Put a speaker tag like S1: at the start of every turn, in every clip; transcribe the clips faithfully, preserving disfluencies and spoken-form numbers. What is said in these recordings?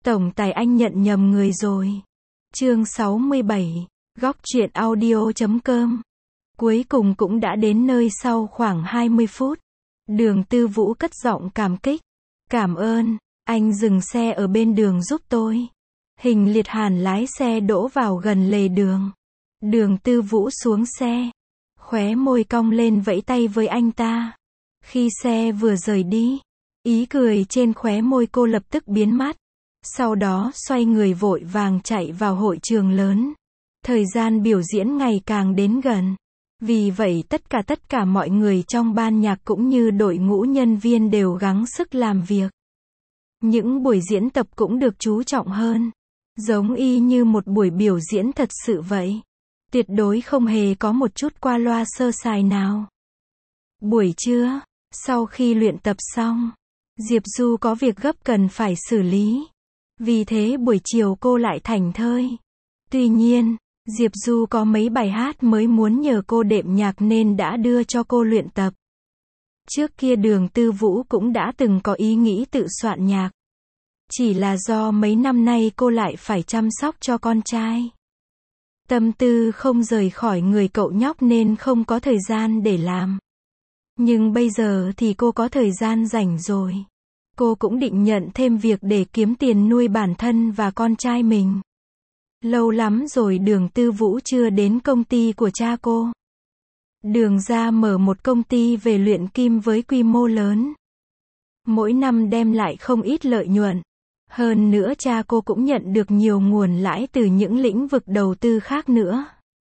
S1: Tổng tài anh nhận nhầm người rồi. Chương sáu mươi bảy, góc truyện audio chấm com. Cuối cùng cũng đã đến nơi sau khoảng hai mươi phút. Đường Tư Vũ cất giọng cảm kích. Cảm ơn, anh dừng xe ở bên đường giúp tôi. Hình Liệt Hàn lái xe đỗ vào gần lề đường. Đường Tư Vũ xuống xe. Khóe môi cong lên vẫy tay với anh ta. Khi xe vừa rời đi, ý cười trên khóe môi cô lập tức biến mất. Sau đó xoay người vội vàng chạy vào hội trường lớn. Thời gian biểu diễn ngày càng đến gần. Vì vậy tất cả tất cả mọi người trong ban nhạc cũng như đội ngũ nhân viên đều gắng sức làm việc. Những buổi diễn tập cũng được chú trọng hơn. Giống y như một buổi biểu diễn thật sự vậy. Tuyệt đối không hề có một chút qua loa sơ sài nào. Buổi trưa, sau khi luyện tập xong, Diệp Du có việc gấp cần phải xử lý. Vì thế buổi chiều cô lại thảnh thơi. Tuy nhiên, Diệp Du có mấy bài hát mới muốn nhờ cô đệm nhạc nên đã đưa cho cô luyện tập. Trước kia Đường Tư Vũ cũng đã từng có ý nghĩ tự soạn nhạc. Chỉ là do mấy năm nay cô lại phải chăm sóc cho con trai. Tâm tư không rời khỏi người cậu nhóc nên không có thời gian để làm. Nhưng bây giờ thì cô có thời gian rảnh rồi. Cô cũng định nhận thêm việc để kiếm tiền nuôi bản thân và con trai mình. Lâu lắm rồi Đường Tư Vũ chưa đến công ty của cha cô. Đường gia mở một công ty về luyện kim với quy mô lớn. Mỗi năm đem lại không ít lợi nhuận. Hơn nữa cha cô cũng nhận được nhiều nguồn lãi từ những lĩnh vực đầu tư khác nữa.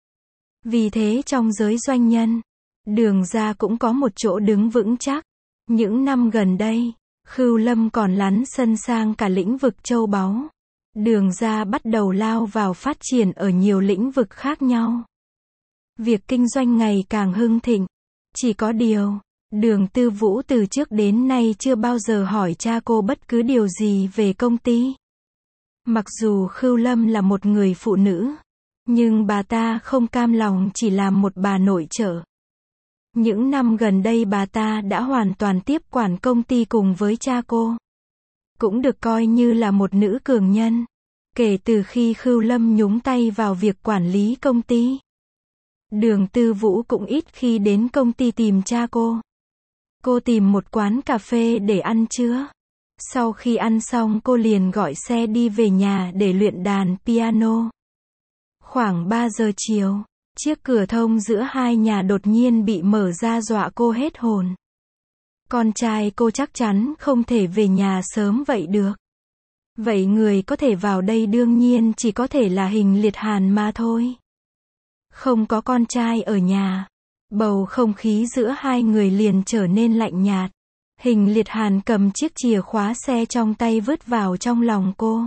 S1: Vì thế trong giới doanh nhân, Đường gia cũng có một chỗ đứng vững chắc. Những năm gần đây, Khưu Lâm còn lắn sân sang cả lĩnh vực châu báu. Đường gia bắt đầu lao vào phát triển ở nhiều lĩnh vực khác nhau. Việc kinh doanh ngày càng hưng thịnh. Chỉ có điều, Đường Tư Vũ từ trước đến nay chưa bao giờ hỏi cha cô bất cứ điều gì về công ty. Mặc dù Khưu Lâm là một người phụ nữ, nhưng bà ta không cam lòng chỉ làm một bà nội trợ. Những năm gần đây bà ta đã hoàn toàn tiếp quản công ty cùng với cha cô. Cũng được coi như là một nữ cường nhân. Kể từ khi Khưu Lâm nhúng tay vào việc quản lý công ty, Đường Tư Vũ cũng ít khi đến công ty tìm cha cô. Cô tìm một quán cà phê để ăn trưa. Sau khi ăn xong cô liền gọi xe đi về nhà để luyện đàn piano. Khoảng ba giờ chiều, chiếc cửa thông giữa hai nhà đột nhiên bị mở ra dọa cô hết hồn. Con trai cô chắc chắn không thể về nhà sớm vậy được. Vậy người có thể vào đây đương nhiên chỉ có thể là Hình Liệt Hàn mà thôi. Không có con trai ở nhà, bầu không khí giữa hai người liền trở nên lạnh nhạt. Hình Liệt Hàn cầm chiếc chìa khóa xe trong tay vứt vào trong lòng cô.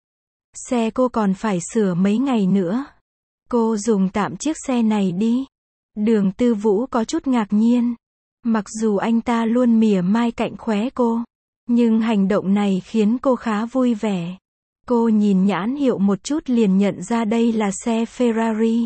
S1: Xe cô còn phải sửa mấy ngày nữa. Cô dùng tạm chiếc xe này đi. Đường Tư Vũ có chút ngạc nhiên. Mặc dù anh ta luôn mỉa mai cạnh khóe cô, nhưng hành động này khiến cô khá vui vẻ. Cô nhìn nhãn hiệu một chút liền nhận ra đây là xe Ferrari.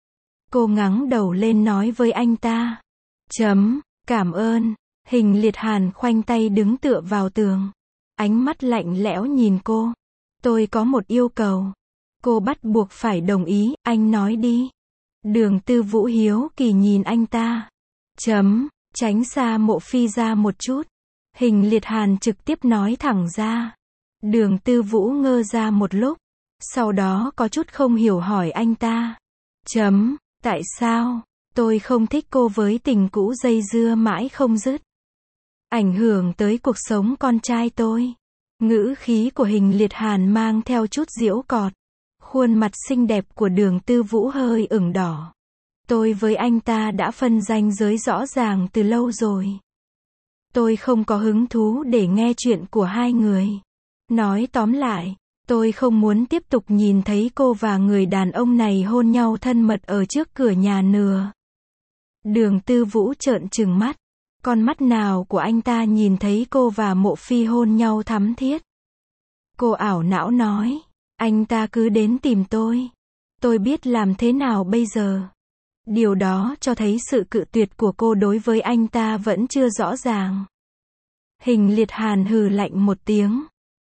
S1: Cô ngẩng đầu lên nói với anh ta. Chấm, cảm ơn. Hình Liệt Hàn khoanh tay đứng tựa vào tường. Ánh mắt lạnh lẽo nhìn cô. Tôi có một yêu cầu. Cô bắt buộc phải đồng ý, anh nói đi. Đường Tư Vũ hiếu kỳ nhìn anh ta. Chấm, tránh xa Mộ Phi ra một chút. Hình Liệt Hàn trực tiếp nói thẳng ra. Đường Tư Vũ ngơ ra một lúc. Sau đó có chút không hiểu hỏi anh ta. Chấm, tại sao? Tôi không thích cô với tình cũ dây dưa mãi không dứt. Ảnh hưởng tới cuộc sống con trai tôi. Ngữ khí của Hình Liệt Hàn mang theo chút giễu cợt. Khuôn mặt xinh đẹp của Đường Tư Vũ hơi ửng đỏ. Tôi với anh ta đã phân ranh giới rõ ràng từ lâu rồi. Tôi không có hứng thú để nghe chuyện của hai người. Nói tóm lại, tôi không muốn tiếp tục nhìn thấy cô và người đàn ông này hôn nhau thân mật ở trước cửa nhà nữa. Đường Tư Vũ trợn trừng mắt. Con mắt nào của anh ta nhìn thấy cô và Mộ Phi hôn nhau thắm thiết. Cô ảo não nói. Anh ta cứ đến tìm tôi. Tôi biết làm thế nào bây giờ. Điều đó cho thấy sự cự tuyệt của cô đối với anh ta vẫn chưa rõ ràng. Hình Liệt Hàn hừ lạnh một tiếng.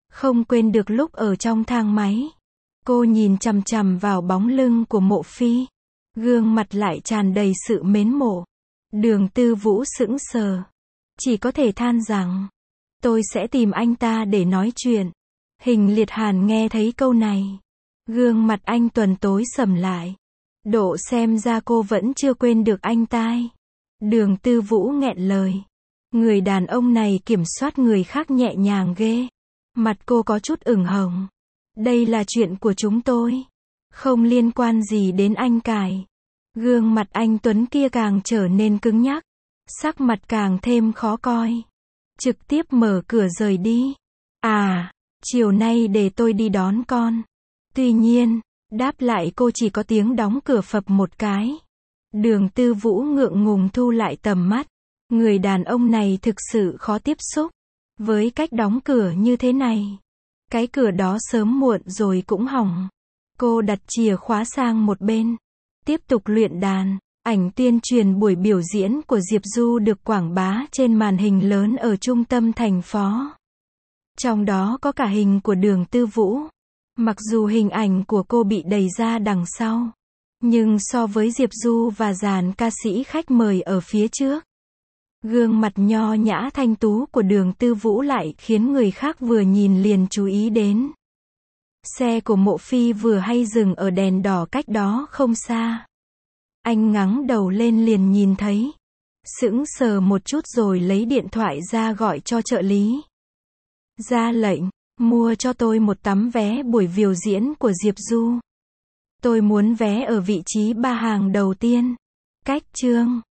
S1: Không quên được lúc ở trong thang máy. Cô nhìn chằm chằm vào bóng lưng của Mộ Phi. Gương mặt lại tràn đầy sự mến mộ. Đường Tư Vũ sững sờ. Chỉ có thể than rằng, tôi sẽ tìm anh ta để nói chuyện. Hình Liệt Hàn nghe thấy câu này. Gương mặt anh Tuần tối sầm lại. Độ xem ra cô vẫn chưa quên được anh tai. Đường Tư Vũ nghẹn lời. Người đàn ông này kiểm soát người khác nhẹ nhàng ghê. Mặt cô có chút ửng hồng. Đây là chuyện của chúng tôi. Không liên quan gì đến anh Cải. Gương mặt anh Tuấn kia càng trở nên cứng nhắc. Sắc mặt càng thêm khó coi. Trực tiếp mở cửa rời đi. À, chiều nay để tôi đi đón con. Tuy nhiên, đáp lại cô chỉ có tiếng đóng cửa phập một cái. Đường Tư Vũ ngượng ngùng thu lại tầm mắt. Người đàn ông này thực sự khó tiếp xúc. Với cách đóng cửa như thế này, cái cửa đó sớm muộn rồi cũng hỏng. Cô đặt chìa khóa sang một bên. Tiếp tục luyện đàn. Ảnh tuyên truyền buổi biểu diễn của Diệp Du được quảng bá trên màn hình lớn ở trung tâm thành phố. Trong đó có cả hình của Đường Tư Vũ. Mặc dù hình ảnh của cô bị đẩy ra đằng sau, nhưng so với Diệp Du và dàn ca sĩ khách mời ở phía trước, gương mặt nho nhã thanh tú của Đường Tư Vũ lại khiến người khác vừa nhìn liền chú ý đến. Xe của Mộ Phi vừa hay dừng ở đèn đỏ cách đó không xa. Anh ngẩng đầu lên liền nhìn thấy. Sững sờ một chút rồi lấy điện thoại ra gọi cho trợ lý. Ra lệnh, mua cho tôi một tấm vé buổi biểu diễn của Diệp Du. Tôi muốn vé ở vị trí ba hàng đầu tiên. Cách chương